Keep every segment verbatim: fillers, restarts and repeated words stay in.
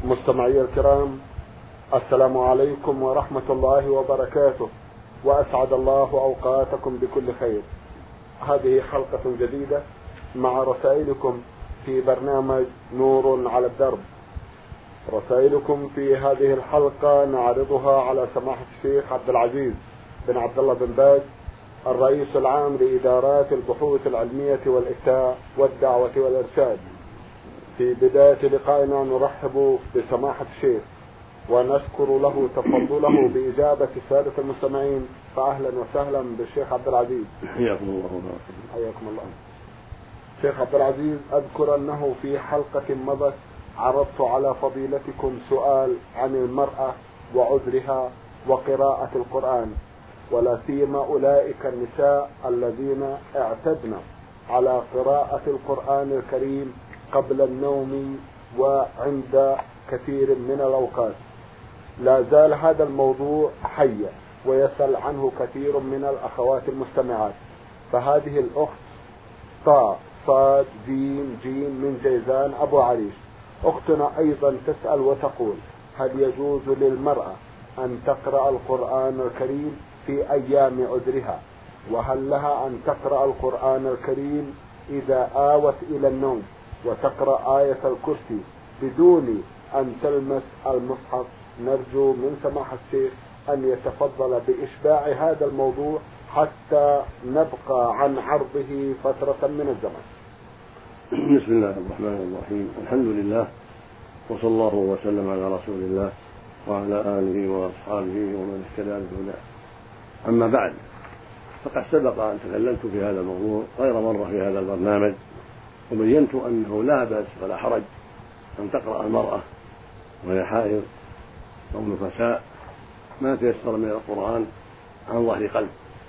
مستمعي الكرام، السلام عليكم ورحمة الله وبركاته، وأسعد الله أوقاتكم بكل خير. هذه حلقة جديدة مع رسائلكم في برنامج نور على الدرب. رسائلكم في هذه الحلقة نعرضها على سماحة الشيخ عبد العزيز بن عبد الله بن باز، الرئيس العام لإدارات البحوث العلمية والإفتاء والدعوة والإرشاد. في بداية لقائنا نرحب بسماحة الشيخ ونشكر له تفضله بإجابة السادة المستمعين، فأهلا وسهلا بالشيخ عبد العزيز. حياكم الله. حياكم الله. شيخ عبد العزيز، أذكر أنه في حلقة مضت عرضت على فضيلتكم سؤال عن المرأة وعذرها وقراءة القرآن، ولا سيما أولئك النساء الذين اعتدن على قراءة القرآن الكريم قبل النوم وعند كثير من الأوقات. لا زال هذا الموضوع حيا ويسأل عنه كثير من الأخوات المستمعات. فهذه الأخت طاء صاد جيم جيم من جيزان أبو عريش، أختنا أيضا تسأل وتقول: هل يجوز للمرأة أن تقرأ القرآن الكريم في أيام عذرها؟ وهل لها أن تقرأ القرآن الكريم إذا آوت إلى النوم وتقرأ آية الكرسي بدون أن تلمس المصحف؟ نرجو من سماحة الشيخ أن يتفضل بإشباع هذا الموضوع حتى نبقى عن عرضه فترة من الزمن. بسم الله الرحمن الرحيم، الحمد لله، وصلى الله وسلم على رسول الله وعلى آله وأصحابه ومن اهتدى بهداه. أما بعد، فقد سبق أن تكلمت في هذا الموضوع غير مرة في هذا البرنامج، وبينت أنه لا بأس ولا حرج أن تقرأ المرأة وهي حائض أو نفساء ما تيسر من القرآن عن ظهر قلب،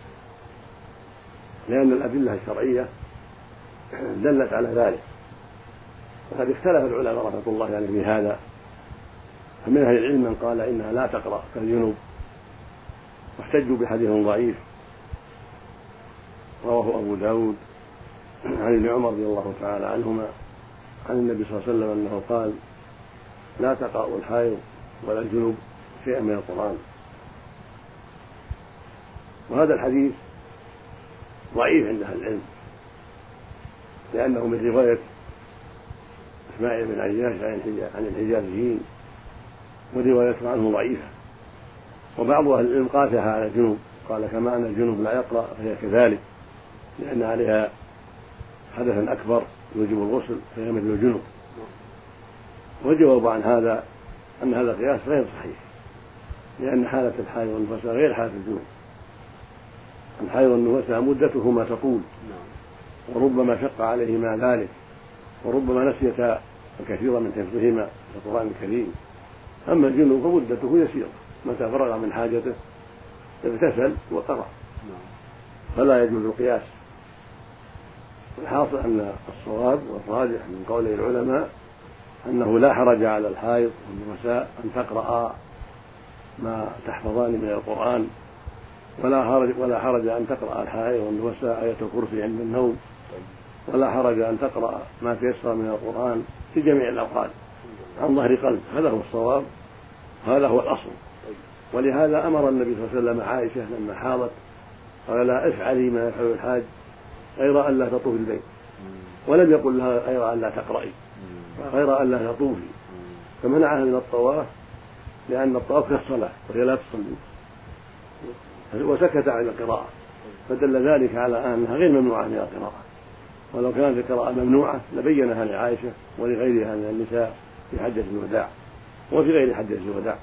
لأن الأدلة الشرعية دلت على ذلك. وقد اختلف العلماء رحمة الله عليهم في هذا، فمن أهل العلم من قال إنها لا تقرأ كالجنوب، واحتجوا بحديث ضعيف رواه أبو داود عن ابن عمر رضي الله تعالى عنهما عن النبي صلى الله عليه وسلم أنه قال: لا تقرأ الحائض ولا الجنوب شيئا من القرآن. وهذا الحديث ضعيف عند أهل العلم، لأنه من رواية إسماعيل بن عياش عن الحجازيين، وروايته عنه ضعيفة. وبعض أهل العلم قاسها على الجنوب، قال: كما أن الجنوب لا يقرأ فهي كذلك، لأن عليها حدثا أكبر يوجب الغسل فهي مثل الجنوب. والجواب عن هذا أن هذا القياس غير صحيح، لأن حالة الحائض والنفساء غير حالة الجنوب. الحائض والنفساء مدتهما تطول، وربما شق عليهما ذلك، وربما نسيتا الكثير من حفظهما في القرآن الكريم. أما الجنوب فمدته يسيرة، متى فرغ من حاجته اغتسل وقرأ، فلا يجوز القياس. الحاصل أن الصواب والراجح من قول العلماء أنه لا حرج على الحائض والنفساء أن تقرأ ما تحفظان من القرآن، ولا حرج ولا حرج أن تقرأ الحائض والنفساء آية الكرسي عند النوم، ولا حرج أن تقرأ ما تيسر من القرآن في جميع الأوقات عن ظهر قلب. هذا هو الصواب، هذا هو الأصل. ولهذا أمر النبي صلى الله عليه وسلم عائشة لما حاضت قال: لا افعلي ما يفعل الحاج غير أن لا تطوفي البيت، ولم يقل لها غير أن لا تقرأي، غير أن لا تطوفي، فمنعها من الطواف، لأن الطواف كالصلاة وهي لا تصلي، وسكت عن القراءة، فدل ذلك على أنها غير ممنوعة من القراءة. ولو كانت القراءة ممنوعة لبينها لعائشة ولغيرها من النساء في حجة الوداع وفي غير حجة الوداع.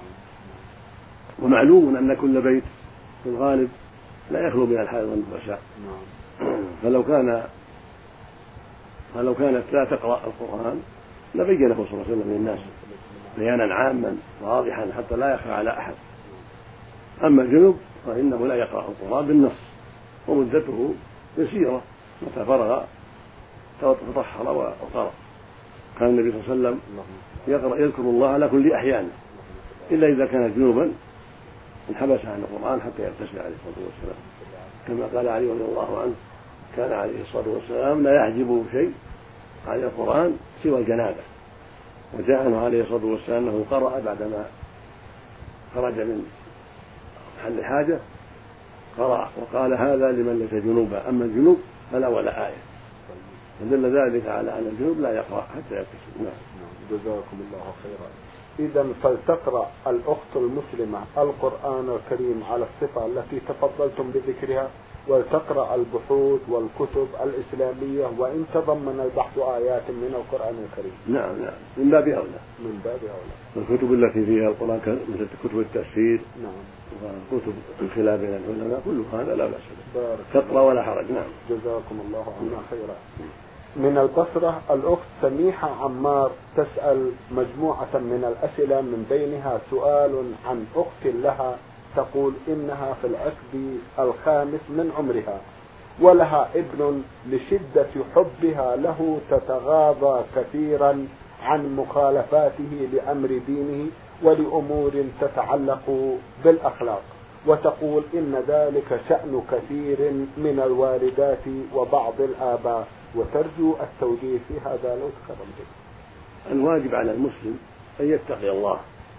ومعلوم أن كل بيت في الغالب لا يخلو من الحائض والنفساء، فلو كان فلو كانت لا تقرأ القرآن لبينه صلى الله عليه وسلم للناس بيانا عاما واضحا حتى لا يخفى على أحد. أما الجنوب فإنه لا يقرأ القرآن بالنص، ومدته يسيرة، متى فرغ تطهر وقرأ. كان النبي صلى الله عليه وسلم يقرأ يذكر الله على كل أحيان، إلا إذا كان جنوبا انحبس عن القرآن حتى يغتسل عليه الصلاة والسلام، كما قال علي رضي الله عنه: كان عليه الصلاة والسلام لا يحجبه شيء عن القرآن سوى الجنابة، وجاء عنه عليه الصلاة والسلام أنه قرأ بعدما خرج من محل الحاجة، قرأ وقال هذا لمن ليس جنوبا، أما الجنوب فلا ولا آية، فدل ذلك على أن الجنوب لا يقرأ حتى يغتسل. نعم. جزاكم الله خيرا. إذا فلتقرأ الأخت المسلمة القرآن الكريم على الصفة التي تفضلتم بذكرها، وتقرأ البحوث والكتب الإسلامية وإن تضمن البحث آيات من القرآن الكريم. نعم نعم من باب أولى. من باب أولى. الكتب التي فيها القرآن مثل كتب التفسير. نعم. وكتب الخلاف بين العلماء كل هذا لا بأس به. تقرأ ولا حرج. نعم. جزاكم الله عنا خيرا. من البصرة الأخت سميحة عمار تسأل مجموعة من الأسئلة، من بينها سؤال عن أخت لها تقول إنها في العقد الخامس من عمرها ولها ابن، لشدة حبها له تتغاضى كثيرا عن مخالفاته لأمر دينه ولأمور تتعلق بالأخلاق، وتقول إن ذلك شأن كثير من الوالدات وبعض الآباء، وترجو التوجيه في هذا لو تكرم به. الواجب على المسلم أن يتقي الله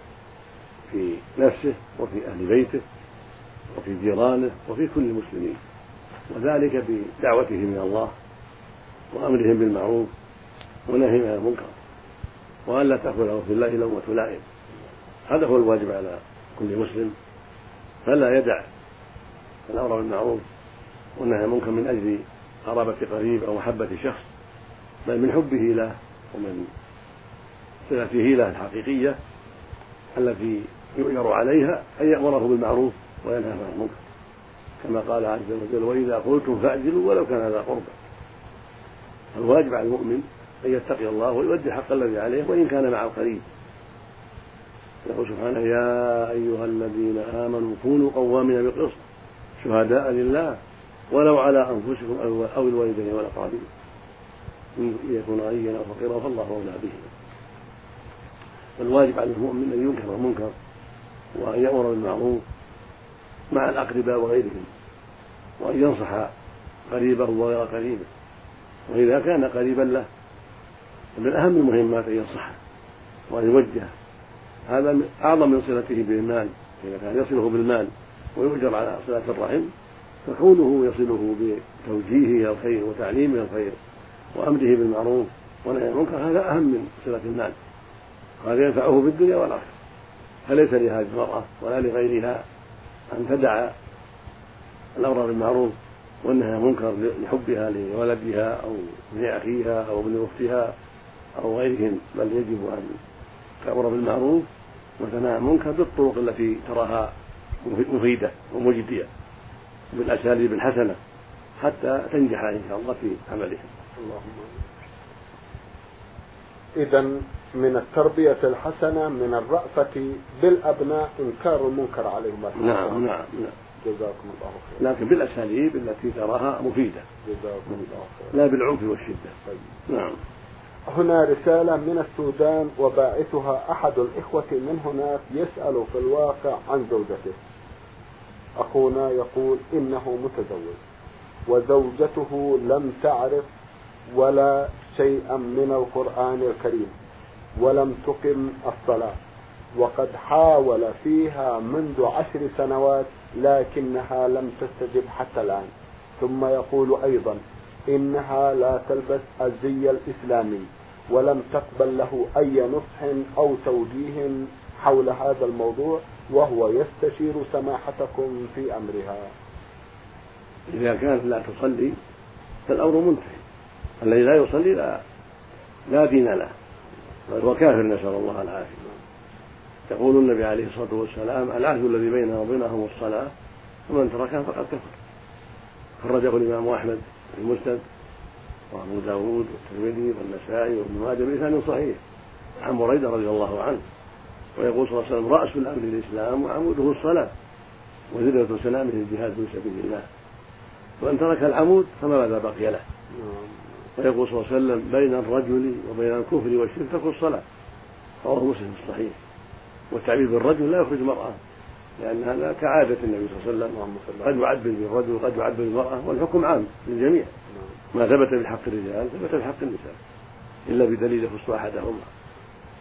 في نفسه وفي أهل بيته وفي جيرانه وفي كل المسلمين، وذلك بدعوته من الله وأمرهم بالمعروف ونهيهم عن المنكر، وأن لا تأخذه في الله لومة لائم. هذا هو الواجب على كل مسلم، فلا يدع الأمر بالمعروف والنهي عن المنكر من أجل قرابة قريب أو محبة شخص، بل من حبه له ومن صلته له الحقيقية التي يؤجر عليها أن يأمره بالمعروف وينهى عن المنكر، كما قال عز وجل وإذا قلتم فاعدلوا ولو كان ذا قربى. الواجب على المؤمن أن يتقي الله ويؤدي الحق الذي عليه وإن كان مع القريب. يقول سبحانه يا أيها الذين آمنوا كونوا قوامين بالقسط شهداء لله ولو على أنفسكم أو الوالدين والأقربين إن يكون غنيا أو فقيرا فالله أولى به. فالواجب على المؤمن أن ينكر المنكر وأن يأمر بالمعروف مع الأقرباء وغيرهم، وأن ينصح قريبه وغير قريبه، وإذا كان قريبا له من أهم المهمات أن ينصحه وأن يوجهه، هذا أعظم من صلته بالمال. إذا كان يصله بالمال ويؤجر على صلة الرحم، فكونه يصله بتوجيهه إلى الخير وتعليمه الخير وأمره بالمعروف ونهيه عن المنكر هذا أهم من صلة المال، هذا ينفعه في الدنيا والآخرة. فليس لهذه المرأة ولا لغيرها أن تدع الأمر بالمعروف والنهي عن المنكر لحبها لولدها أو لأخيها أو ابن أختها أو غيرهم، بل يجب أن تأمر بالمعروف وتنهى عن المنكر بالطرق التي تراها مفيدة ومجدية بالأساليب الحسنة حتى تنجح إن شاء الله في عملها. اللهم إذن من التربية الحسنة من الرأفة بالأبناء إنكار المنكر عليهم. نعم نعم نعم. جزاكم الله خير. لكن بالأساليب التي تراها مفيدة. جزاكم الله خير. لا بالعنف والشدة. طيب. نعم. هنا رسالة من السودان وباعثها أحد الإخوة من هناك يسأل في الواقع عن زوجته. أخونا يقول إنه متزوج وزوجته لم تعرف ولا شيئا من القرآن الكريم ولم تقم الصلاة، وقد حاول فيها منذ عشر سنوات لكنها لم تستجب حتى الآن. ثم يقول أيضا إنها لا تلبس الزي الإسلامي ولم تقبل له أي نصح أو توجيه حول هذا الموضوع، وهو يستشير سماحتكم في أمرها. إذا كانت لا تصلي فالأمر منتهي، الذي لا يصلي لا, لا دين له بل هو كافر، نسأل الله العافية. يقول النبي عليه الصلاة والسلام العهد الذي بيننا وبينهم الصلاة ومن تركها فقد كفر. خرجه الإمام أحمد في المسند وأبو داود والترمذي والنسائي وابن ماجه بإسناد صحيح عن بريدة رضي الله عنه، ويقول صلى الله عليه وسلم رأس الأمر الإسلام وعموده الصلاة وزبدة سلامه الجهاد في سبيل الله، وأن ترك العمود فما ماذا بقي له. ويقول صلى الله عليه وسلم بين الرجل وبين الكفر والشرك ترك الصلاة، رواه مسلم الصحيح. والتعبير بالرجل لا يخرج المرأة، لأن هذا كعادة النبي صلى الله عليه وسلم، قد يعبر بالرجل وقد يعبر بالمرأة، والحكم عام للجميع، ما ثبت بحق الرجال ثبت بحق النساء إلا بدليل يخص أحدهما.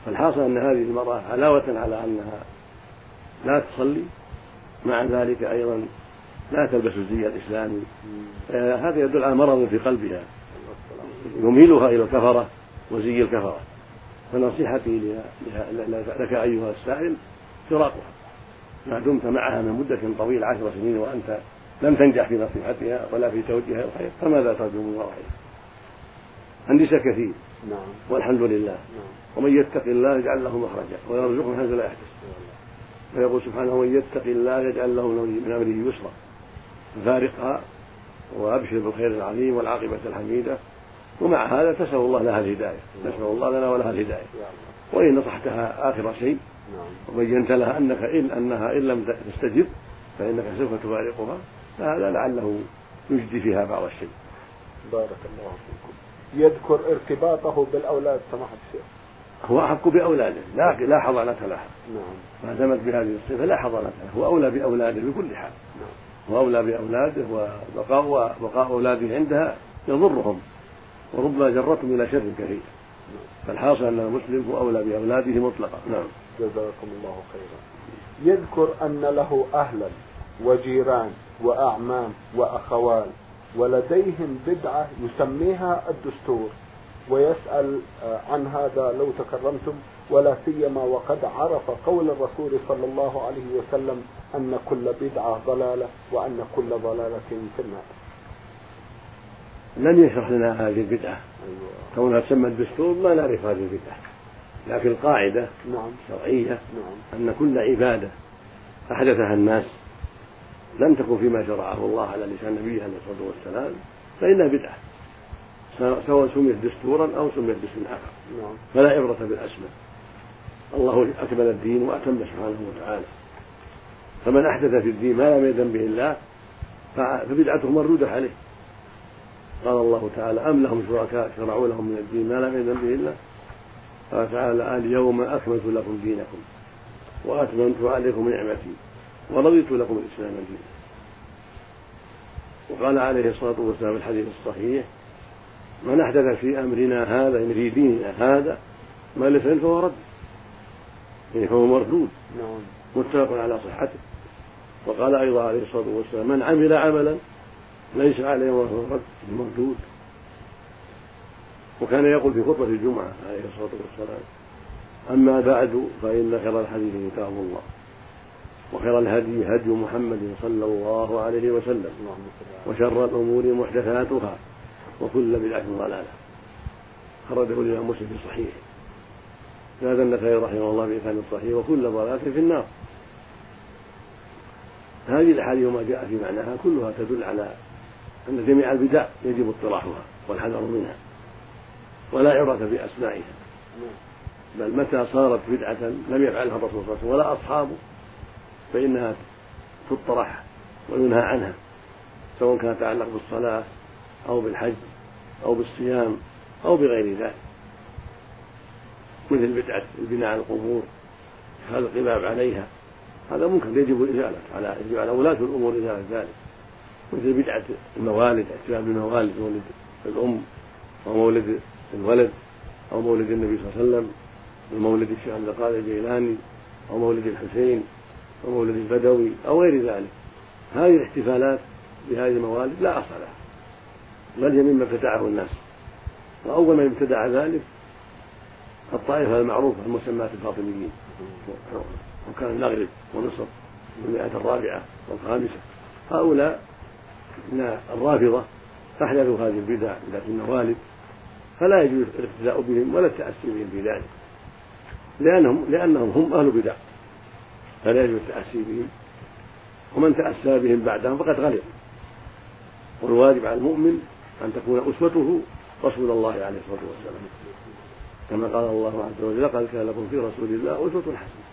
فالحاصل أن هذه المرأة علاوة على أنها لا تصلي مع ذلك أيضا لا تلبس الزي الإسلامي، هذا يدل على مرض في قلبها يميلها إلى الكفرة وزي الكفرة. فنصيحتي لك أيها السائل فراقها، ما دمت معها من مدة طويلة عشر سنين وأنت لم تنجح في نصيحتها ولا في توجيهها الخير، فماذا ترجو من ورائها؟ النساء كثير نعم. والحمد لله. نعم. ومن يتق الله يجعل له مخرجا ويرزقه من حيث لا يحتسب، ويقول سبحانه ومن يتق الله يجعل له من أمره يسرا. ففارقها وأبشر بالخير العظيم والعاقبة الحميدة، ومع هذا تسأل الله لها الهداية، نسأل الله لنا ولها الهداية. وإن نصحتها آخر شيء وبينت لها أنك إن أنها إن لم تستجب فإنك سوف تفارقها، فهذا لعله يجدي فيها بعض الشيء. بارك الله فيكم. يذكر ارتباطه بالأولاد سماحة الشيخ. هو أحق بأولاده، لا لا حضانة لها. نعم. ما دامت بهذه الصفة لا حضانة لها، هو أولى بأولاده بكل حال. نعم. هو أولى بأولاده، وبقاء بقاء أولاده عندها يضرهم وربما جرتهم إلى شر كثير. فالحاصل أن المسلم هو أولى بأولاده مطلقا. نعم. جزاكم الله خيرا. يذكر أن له أهلا وجيران وأعمام وأخوال ولديهم بدعة يسميها الدستور، ويسأل عن هذا لو تكرمتم، ولا سيما وقد عرف قول الرسول صلى الله عليه وسلم أن كل بدعة ضلالة وأن كل ضلالة في النار. لم يشرح لنا هذه البدعة. أيوة. كونها تسمى الدستور ما نعرف هذه البدعة، لكن القاعدة نعم. شرعية نعم. أن كل عبادة أحدثها الناس لم تكن فيما شرعه الله على لسان نبيه عليه الصلاة والسلام فإنها بدعة، سواء سميت دستورا أو سميت باسم آخر. نعم. فلا عبرة بالأسماء، الله أكمل الدين وأتم سبحانه وتعالى، فمن أحدث في الدين ما لم يأذن به الله فبدعته مردودة عليه. قال الله تعالى أم لهم شركاء شرعوا لهم من الدين ما لم يأذن به الله. قال تعالى اليوم أكملت لكم دينكم وأتممت عليكم نعمتي ورضيت لكم الإسلام دينا. وقال عليه الصلاة والسلام في الحديث الصحيح من أحدث في أمرنا هذا إن في ديننا هذا ما ليس منه فهو رد، يعني فهو مردود. نعم. متفق على صحته. وقال أيضا عليه الصلاة والسلام من عمل عملا ليس عليه وهو رد مردود. وكان يقول في خطبة الجمعة عليه الصلاة والسلام أما بعد فإن خير الحديث كتاب الله وخير الهدي هدي محمد صلى الله عليه وسلم وشر الأمور محدثاتها وكل بدعة ضلالة. خرجه الإمام مسلم في صحيحه. زاد النسائي رحمه الله بإسناد صحيح وكل ضلالة في النار. هذه الأحاديث وما جاء في معناها كلها تدل على أن جميع البدع يجب اطلاعها والحذر منها ولا عبرة بأسمائها، بل متى صارت بدعة لم يفعلها الرسول صلى الله عليه وسلم ولا أصحابه فإنها تطرح وينهى عنها، سواء كانت تتعلق بالصلاة أو بالحج أو بالصيام أو بغير ذلك، مثل بدعة البناء على القبور اتخاذ القباب عليها، هذا ممكن يجب الإزالة على يجب على ولاة الأمور إزالة ذلك. مثل بدعة الموالد، احتفال بالموالد، مولد الأم أو مولد الولد أو مولد النبي صلى الله عليه وسلم ومولد الشيخ عبد القادر الجيلاني أو مولد الحسين أو مولد البدوي أو غير ذلك. هذه الاحتفالات بهذه الموالد لا أصل لها، بل هي مما ابتدعه الناس. وأول من ابتدع ذلك الطائفة المعروفة المسماة الفاطميين، وكان المغرب ومصر والمئة الرابعة والخامسة، هؤلاء من الرافضة أحدثوا هذه البدع ذات الموالد، فلا يجوز الاقتداء بهم ولا التأسي بهم في ذلك، لأنهم لأنهم هم أهل بدع، فلا يجوز التأسي بهم، ومن تأسى بهم بعدهم فقد غلط. والواجب على المؤمن أن تكون أسوته رسول الله عليه الصلاة والسلام، كما قال الله عز وجل لقد كان لكم في رسول الله أسوة حسنة.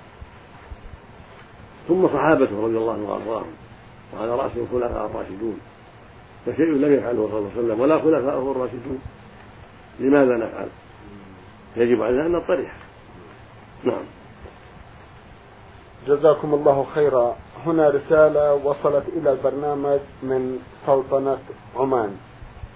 ثم صحابته رضي الله عنهم وأرضاهم وعلى رأسهم الخلفاء الراشدون، فشيء لم يفعله الرسول صلى الله عليه وسلم ولا خلفاءه الراشدون لماذا نفعل؟ يجب علينا أن نطرح. نعم. جزاكم الله خيرا. هنا رسالة وصلت إلى البرنامج من سلطنة عمان،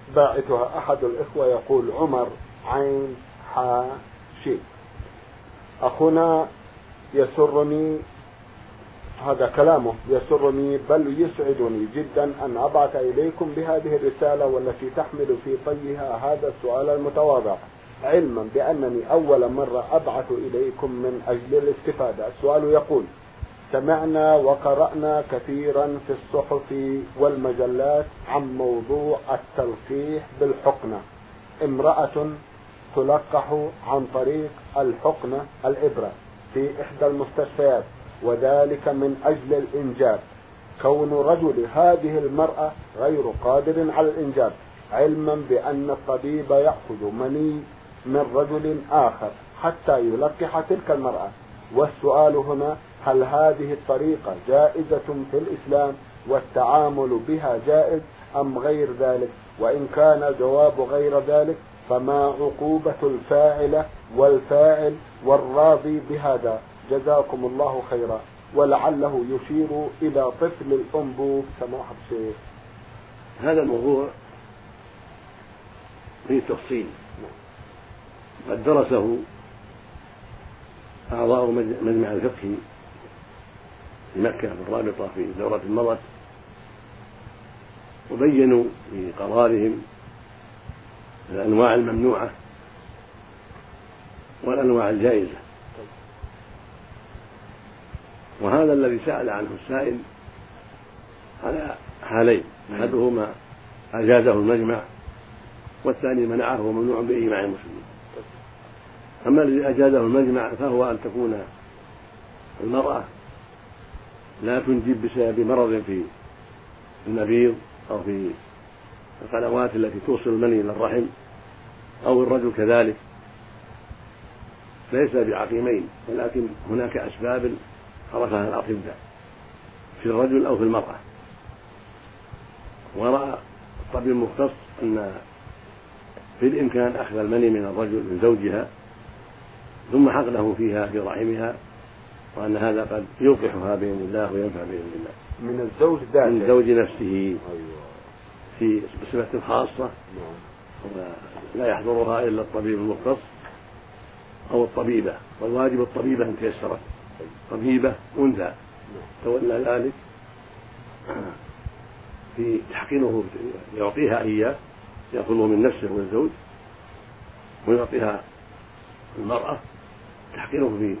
باعثها أحد الإخوة يقول عمر عين حا شي. أخونا يسرني، هذا كلامه، يسرني بل يسعدني جدا أن أبعث إليكم بهذه الرسالة والتي تحمل في طيها هذا السؤال المتواضع، علما بأنني أول مرة أبعث إليكم من أجل الاستفادة. السؤال يقول: سمعنا وقرأنا كثيرا في الصحف والمجلات عن موضوع التلقيح بالحقنة. امرأة تلقح عن طريق الحقنة الإبرة في إحدى المستشفيات، وذلك من أجل الإنجاب. كون رجل هذه المرأة غير قادر على الإنجاب، علما بأن الطبيب يأخذ مني من رجل آخر حتى يلقح تلك المرأة. والسؤال هنا: هل هذه الطريقة جائزة في الإسلام والتعامل بها جائز أم غير ذلك؟ وإن كان الجواب غير ذلك، فما عقوبة الفاعلة والفاعل والراضي بهذا؟ جزاكم الله خيرا. ولعله يشير إلى طفل الأنبوب سماحة الشيخ. هذا الموضوع فيه تفصيل قد درسه أعضاء مجمع الفقه في مكة في الرابطة في دورة مضت، وبينوا في قرارهم الأنواع الممنوعة والأنواع الجائزة. وهذا الذي سأل عنه السائل على حالين: أحدهما أجازه المجمع، والثاني منعه وممنوع بإجماع المسلمين. أما الذي أجازه المجمع فهو أن تكون المرأة لا تنجب بسبب مرض في المبيض أو في القنوات التي توصل المني إلى الرحم، أو الرجل كذلك، ليس بعقيمين، ولكن هناك أسباب عرفها الأطباء في الرجل أو في المرأة. ورأى الطبيب المختص أن في الإمكان أخذ المني من الرجل من زوجها ثم حقنه فيها في رحمها، وأن هذا قد يوقحها بإذن الله وينفع بإذن الله من الزوج ذاته، من زوج نفسه. أيوة. في بصفة خاصة لا يحضرها إلا الطبيب المختص أو الطبيبة، والواجب الطبيبة إن تيسرت، طبيبة أنثى تولى ذلك في تحقينه، يعطيها إياه، يأخذه من نفسه والزوج ويعطيها المرأة تحقينه في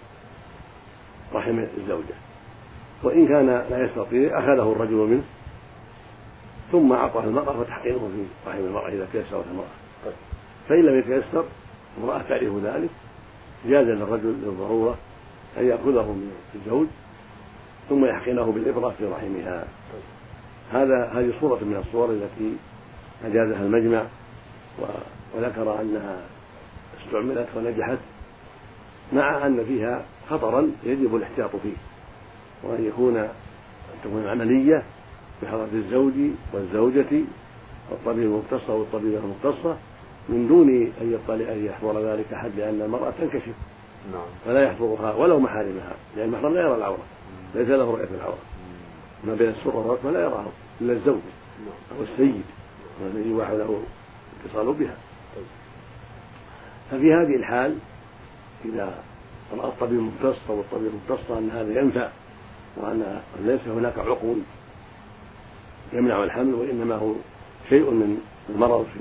رحم الزوجة. وإن كان لا يستطيع أخذه الرجل منه ثم أعطاه المرأة وتحقينه في رحم المرأة إذا تيسرت المرأة. فإن لم يتيسر، المرأة تعرف ذلك، جاز للرجل للضرورة أن يأخذه من الزوج ثم يحقنه بالإبرة في رحمها. هذا هذه صورة من الصور التي أجازها المجمع، وذكر أنها استعملت ونجحت، مع أن فيها خطرا يجب الاحتياط فيه، وأن يكون أن تكون العملية بحضرة الزوج والزوجة والطبيب المختص أو الطبيبة المختصة من دون أن يطلع أن يحضر ذلك أحد، لأن المرأة تنكشف فلا يحضرها ولو محارمها، لأن المحرم لا يرى العورة، ليس له رؤية العورة، ما بين السرة والركبة لا يراه إلا الزوج أو السيد الذي يباح له اتصال بها. ففي هذه الحال إذا رأى الطبيب المختص أو الطبيب المختص أن هذا ينفع وأن ليس هناك عقول يمنع الحمل، وإنما هو شيء من المرض في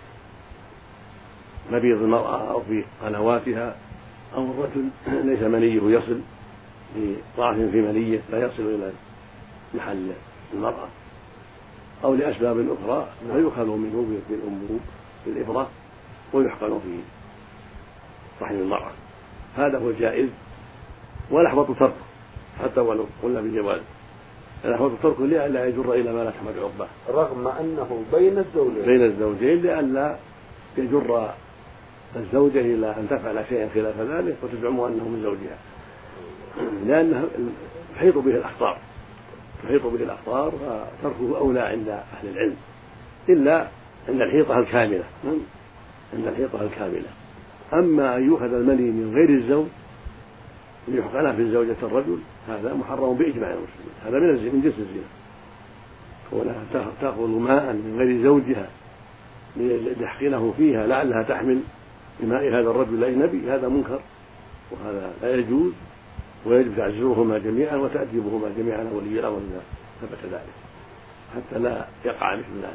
مبيض المرأة أو في قنواتها، أو الرجل ليس منيه يصل لضعف في منيه لا يصل إلى محل المرأة، أو لأسباب أخرى، فيؤخذ منه بالأنبوب بالإبرة ويحقن في رحم المرأة. هذا هو الجائز، ولا يحبط تركه حتى ولو قلنا بالجواز، لا يحبط تركه لئلا يجر إلى ما لا تحمد عقباه، رغم أنه بين الزوجين بين الزوجين لئلا يجر الزوجة إلى أن تفعل شيئا خلاف ذلك وتزعم أنه من زوجها، لأنه تحيط به الأخطار تحيط به الأخطار فتركه أولى عند أهل العلم، إلا عند الحيطة الكاملة عند الحيطة الكاملة. أما أن يؤخذ المني من غير الزوج ليحقنه في زوجة الرجل هذا محرم بإجماع المسلمين، هذا من من جنس الزنا. كونها تأخذ ماء من غير زوجها ليحقنه فيها لعلها تحمل بماء هذا الرجل الأجنبي، هذا منكر وهذا لا يجوز، ويجب تعزيرهما جميعا وتأديبهما جميعا ولي الأمر إذا ثبت ذلك حتى لا يقع مثل ذلك.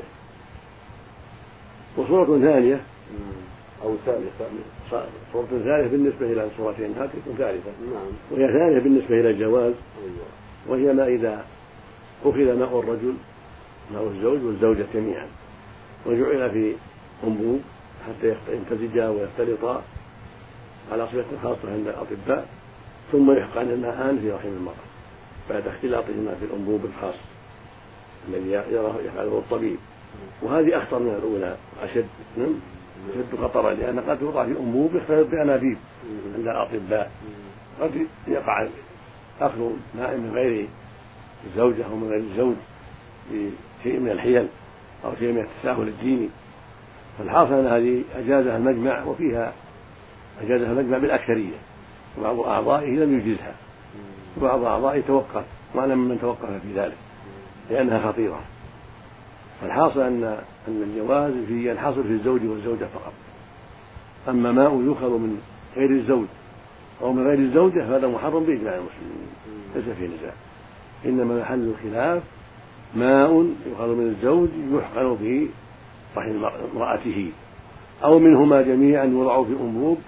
وصورة ثانية أو ثالثة، صورة ثالثة بالنسبة إلى الصورتين هذه تكون ثالثة، وهي ثانية بالنسبة إلى الجواز، وهي ما إذا أخذ ماء الرجل ماء الزوج والزوجة جميعا وجعل في أنبوب حتى يمتزجا ويختلطا على صفة خاصة عند الأطباء، ثم يحقن الماءان في رحم المرأة بعد اختلاطهما في الأنبوب الخاص الذي يراه يفعله الطبيب. وهذه أخطر من الأولى وأشد أشد خطرا، لأن قد توضع في أنبوب يختلط بأنابيب عند الأطباء، قد يقع أخذ ماء من غير الزوجة أو من غير الزوج بشيء من الحيل أو شيء من التساهل الديني. فالحاصل أن هذه أجازها المجمع، وفيها أجازها المجمع بالأكثرية، وبعض أعضائه لم يجزها وبعض أعضائه توقف، وأنا ممن توقف في ذلك لأنها خطيرة. فالحاصل أن أن الجواز فيه ينحصر في الزوج والزوجة فقط، أما ماء يؤخذ من غير الزوج أو من غير الزوجة فهذا محرم بإجماع المسلمين ليس فيه نزاع، إنما محل الخلاف ماء يؤخذ من الزوج يحقن في رحم امرأته أو منهما جميعا يوضع في أنبوب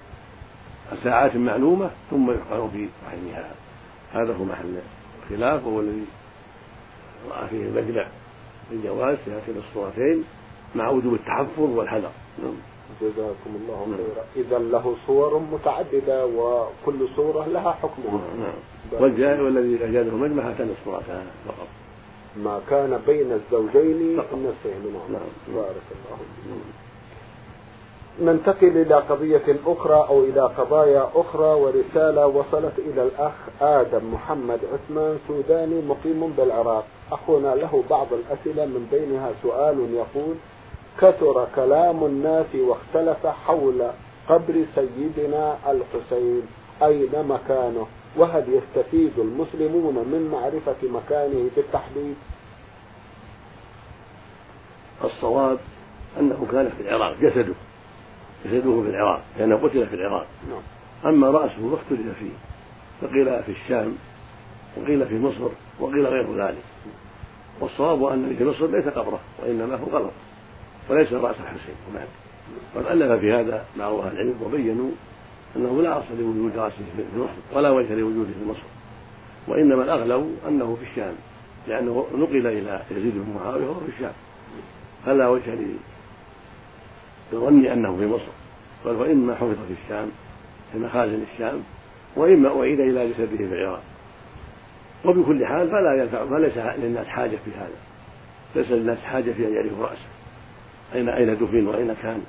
ساعات معلومة ثم يحقن في رحمها. هذا هو محل الخلاف، وهو الذي رأى فيه المجمع الجواز في هاتين الصورتين مع وجوب التحفظ والحذر. جزاكم الله خيرا. إذا له صور متعددة وكل صورة لها حكمها. نعم. والجائز والذي أجازه المجمع هاتان الصورتان فقط، ما كان بين الزوجين نفسه منه. نعم. بارك الله فيكم. ننتقل إلى قضية أخرى أو إلى قضايا أخرى، ورسالة وصلت إلى الأخ آدم محمد عثمان سوداني مقيم بالعراق. أخونا له بعض الأسئلة، من بينها سؤال يقول: كثر كلام الناس واختلف حول قبر سيدنا الحسين، أين مكانه؟ وهل يستفيد المسلمون من معرفة مكانه بالتحديد؟ الصواب أنه كان في العراق، جسده جسده في العراق، كان قتل في العراق. أما رأسه فاختلف فيه، فقيل في الشام وقيل في مصر وقيل غير ذلك. والصواب أن في مصر ليس قبره وإنما هو غلط وليس رأس الحسين هناك. قد ألف في هذا بعض أهل العلم وبينوا أنه لا أصل لوجود رأسه في مصر ولا وجه لوجوده في مصر، وإنما الأغلب أنه في الشام، لأنه نقل إلى يزيد بن معاوية وهو في الشام، فلا وجه لظني أنه في مصر، بل وإما حفظ في الشام في مخازن الشام، وإما أعيد إلى جسده في العراق. وبكل حال فلا ينفع، فليس للناس حاجة في هذا، ليس للناس حاجة في أن يعرفوا رأسه أين أين دفن وأين كان،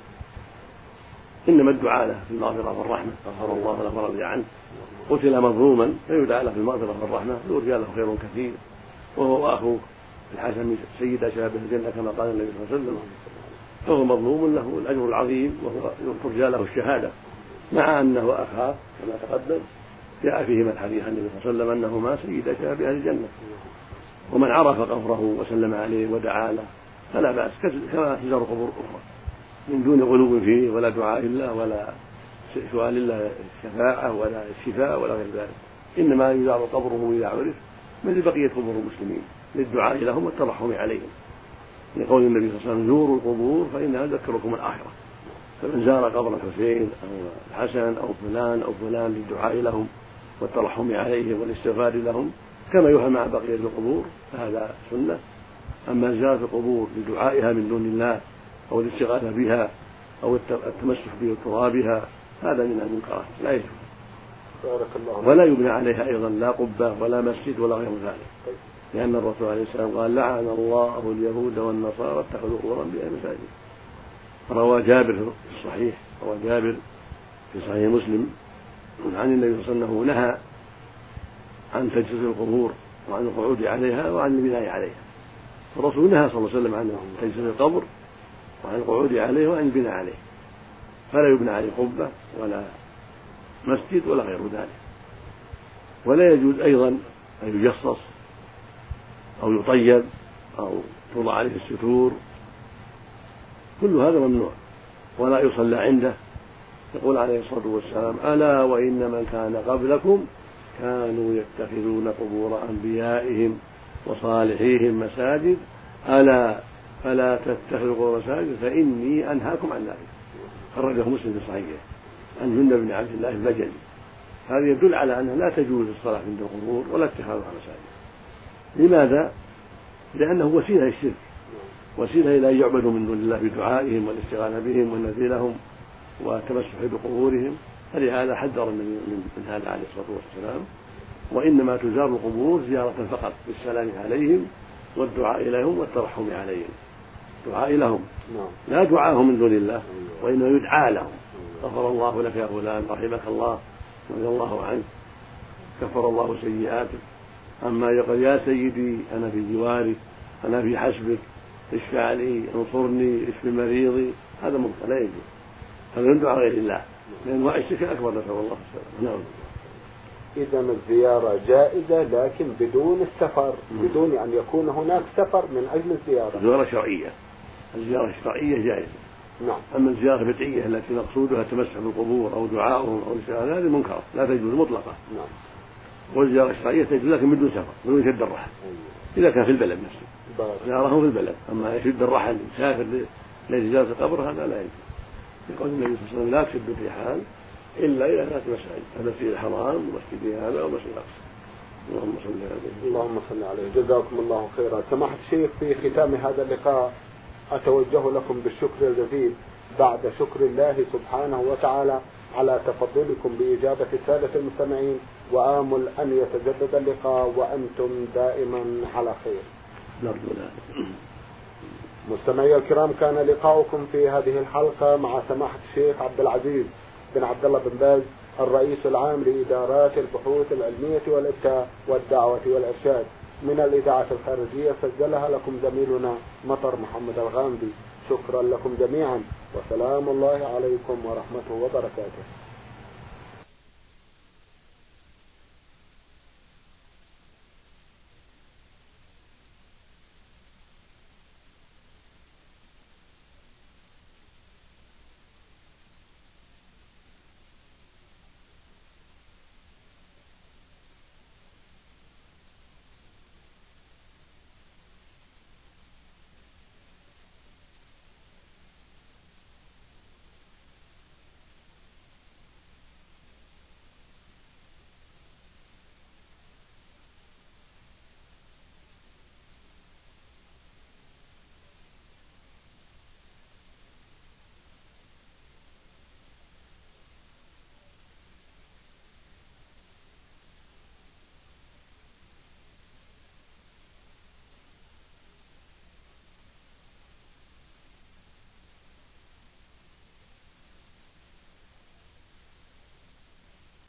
إنما الدعاء له في المغفرة والرحمة، غفر الله له ورضي عنه، قتل مظلوما فيدعى له في المغفرة والرحمة يرجى له خير كثير، وهو أخوه الحسن سيد شباب الجنة كما قال النبي صلى الله عليه وسلم، فهو مظلوم له الأجر العظيم وهو ترجى له الشهادة، مع أنه أخاه كما تقدم جاء فيه من حديث النبي صلى الله عليه وسلم أنهما سيد شباب أهل الجنة. ومن عرف قبره وسلم عليه ودعا له فلا بأس، كما تزار قبور أخرى من دون غلو فيه ولا دعاء الله ولا سؤال الله الشفاعة ولا الشفاء ولا غير ذلك، إنما يزار قبره إذا عرف مثل بقية قبور المسلمين للدعاء لهم والترحم عليهم، لقول النبي صلى الله عليه وسلم: زوروا القبور فإنها تذكركم الآخرة. فمن زار قبر الحسين أو الحسن أو فلان أو فلان للدعاء لهم والترحم عليهم والاستغفار لهم كما يفعل مع بقية القبور فهذا سنة. أما زيارة القبور لدعائها من دون الله أو الاستغاثة بها أو التمسح بترابها هذا من المنكرات لا يجوز، ولا يبنى عليها أيضا لا قبة ولا مسجد ولا غير ذلك، لأن الرسول عليه السلام قال: لعن الله اليهود والنصارى اتخذوا قبورا بها مساجد. روى جابر في الصحيح روى جابر في صحيح مسلم عن النبي صلى الله عليه وسلم نهى عن تجسيس القبور وعن القعود عليها وعن البناء عليها. الرسول نهى صلى الله عليه وسلم عن تجسيس القبر وعن القعود عليه وعن البناء عليه، فلا يبنى عليه قبة ولا مسجد ولا غير ذلك. ولا يجوز أيضا أن يجصص أو يطيب أو توضع عليه الستور، كل هذا ممنوع. ولا يصلى عنده يقول عليه الصلاة والسلام: ألا وإن من كان قبلكم كانوا يتخذون قبور أنبيائهم وصالحيهم مساجد، ألا فلا تتخذوا قبور مساجد فإني أنهاكم عن ذلك. خرجه مسلم في صحيحه عن جندب بن عبد الله البجلي. هذا يدل على أنه لا تجوز الصلاة عند القبور ولا اتخاذها مساجد. لماذا؟ لأنه وسيلة للشرك، وسيلة إلى أن يعبدوا من دون الله بدعائهم والاستغاثة بهم والنذر لهم والتمسح بقبورهم. فلهذا حذر النبي من هذا عليه الصلاة والسلام. وإنما تزار القبور زيارة فقط بالسلام عليهم والدعاء لهم والترحم عليهم. دعاء لهم لا دعاهم من دون الله، وإنما يدعى لهم: غفر الله لك يا فلان، رحمك الله، رضي الله عنك، كفر الله سيئاتك. أما يقول: يا سيدي أنا في جوارك، أنا في حسبك، اشفع لي، انصرني، اشف مريضي، هذا منكر لا يجوز. هذا من دعاء غير الله، من أنواع الشرك الأكبر، نسأل الله السلامة. نعم. إذا الزيارة جائزة لكن بدون السفر، بدون أن يكون هناك سفر من أجل الزيارة. الزيارة شرعية، الزيارة الشرعية جائزة. نعم. أما الزيارة البدعية التي مقصودها التمسح بالقبور أو دعاؤهم أو الاستغاثة هذه منكرة لا تجوز مطلقة. نعم. والزيارة الشرعية تجوز لكن بدون سفر، بدون شد الرحل. إذا كان في البلد نفسه زيارة في البلد. أما يشد الرحل يسافر لزيارة القبر هذا لا يجوز. يقول النبي صلى الله عليه وسلم: لا تشد الرحال إلا إلى ثلاث مساجد: المسجد الحرام ومسجد هذا ومسجد الأقصى. اللهم صل عليه. اللهم صل عليه. جزاكم الله خيرا. سماحة الشيخ، في ختام هذا اللقاء أتوجه لكم بالشكر الجزيل بعد شكر الله سبحانه وتعالى على تفضلكم بإجابة السادة المستمعين، وآمل أن يتجدد اللقاء وأنتم دائما على خير. مستمعي الكرام، كان لقاؤكم في هذه الحلقة مع سماحة الشيخ عبد العزيز بن عبد الله بن باز، الرئيس العام لإدارات البحوث العلمية والإفتاء والدعوة والإرشاد، من الإذاعة الخارجية. سجلها لكم زميلنا مطر محمد الغامدي. شكرا لكم جميعا، وسلام الله عليكم ورحمته وبركاته.